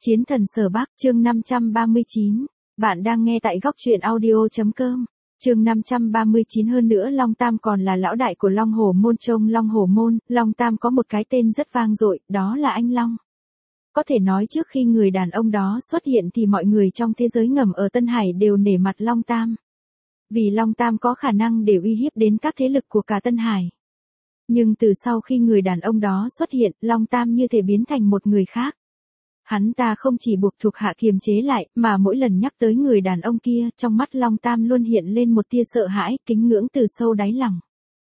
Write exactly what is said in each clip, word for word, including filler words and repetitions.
Chiến thần Sở Bắc, chương năm trăm ba mươi chín. Bạn đang nghe tại góc truyện audio.com. Chương năm trăm ba mươi chín. Hơn nữa Long Tam còn là lão đại của Long Hổ Môn. Trong Long Hổ Môn, Long Tam có một cái tên rất vang dội, đó là anh Long. Có thể nói trước khi người đàn ông đó xuất hiện thì mọi người trong thế giới ngầm ở Tân Hải đều nể mặt Long Tam. Vì Long Tam có khả năng để uy hiếp đến các thế lực của cả Tân Hải. Nhưng từ sau khi người đàn ông đó xuất hiện, Long Tam như thể biến thành một người khác. Hắn ta không chỉ buộc thuộc hạ kiềm chế lại, mà mỗi lần nhắc tới người đàn ông kia, trong mắt Long Tam luôn hiện lên một tia sợ hãi, kính ngưỡng từ sâu đáy lòng.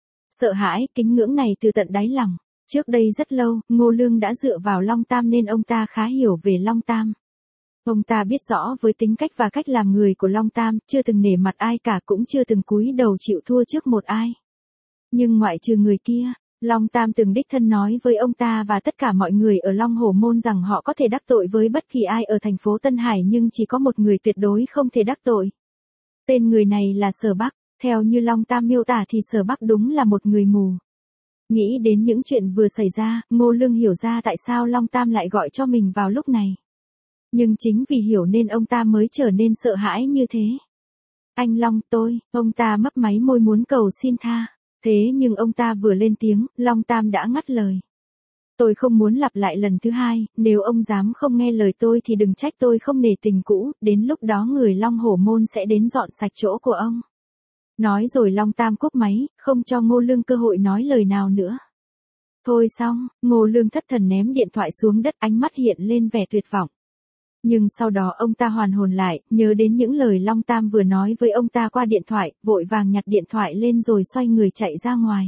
Sợ hãi, kính ngưỡng này từ tận đáy lòng. Trước đây rất lâu, Ngô Lương đã dựa vào Long Tam nên ông ta khá hiểu về Long Tam. Ông ta biết rõ với tính cách và cách làm người của Long Tam, chưa từng nể mặt ai cả, cũng chưa từng cúi đầu chịu thua trước một ai. Nhưng ngoại trừ người kia, Long Tam từng đích thân nói với ông ta và tất cả mọi người ở Long Hổ Môn rằng họ có thể đắc tội với bất kỳ ai ở thành phố Tân Hải nhưng chỉ có một người tuyệt đối không thể đắc tội. Tên người này là Sở Bắc, theo như Long Tam miêu tả thì Sở Bắc đúng là một người mù. Nghĩ đến những chuyện vừa xảy ra, Ngô Lương hiểu ra tại sao Long Tam lại gọi cho mình vào lúc này. Nhưng chính vì hiểu nên ông ta mới trở nên sợ hãi như thế. Anh Long, tôi, ông ta mấp máy môi muốn cầu xin tha. Thế nhưng ông ta vừa lên tiếng, Long Tam đã ngắt lời. Tôi không muốn lặp lại lần thứ hai, nếu ông dám không nghe lời tôi thì đừng trách tôi không nể tình cũ, đến lúc đó người Long Hổ Môn sẽ đến dọn sạch chỗ của ông. Nói rồi Long Tam cúp máy, không cho Ngô Lương cơ hội nói lời nào nữa. Thôi xong, Ngô Lương thất thần ném điện thoại xuống đất, ánh mắt hiện lên vẻ tuyệt vọng. Nhưng sau đó ông ta hoàn hồn lại, nhớ đến những lời Long Tam vừa nói với ông ta qua điện thoại, vội vàng nhặt điện thoại lên rồi xoay người chạy ra ngoài.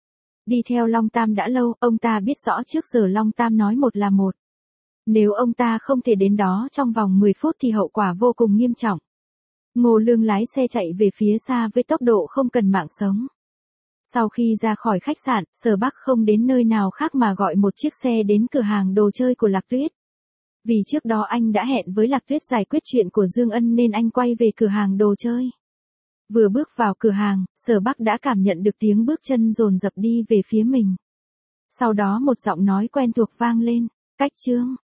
Đi theo Long Tam đã lâu, ông ta biết rõ trước giờ Long Tam nói một là một. Nếu ông ta không thể đến đó trong vòng mười phút thì hậu quả vô cùng nghiêm trọng. Ngô Lương lái xe chạy về phía xa với tốc độ không cần mạng sống. Sau khi ra khỏi khách sạn, Sở Bắc không đến nơi nào khác mà gọi một chiếc xe đến cửa hàng đồ chơi của Lạc Tuyết. Vì trước đó anh đã hẹn với Lạc Tuyết giải quyết chuyện của Dương Ân nên anh quay về cửa hàng đồ chơi. Vừa bước vào cửa hàng, Sở Bắc đã cảm nhận được tiếng bước chân dồn dập đi về phía mình. Sau đó một giọng nói quen thuộc vang lên, Cách Trương,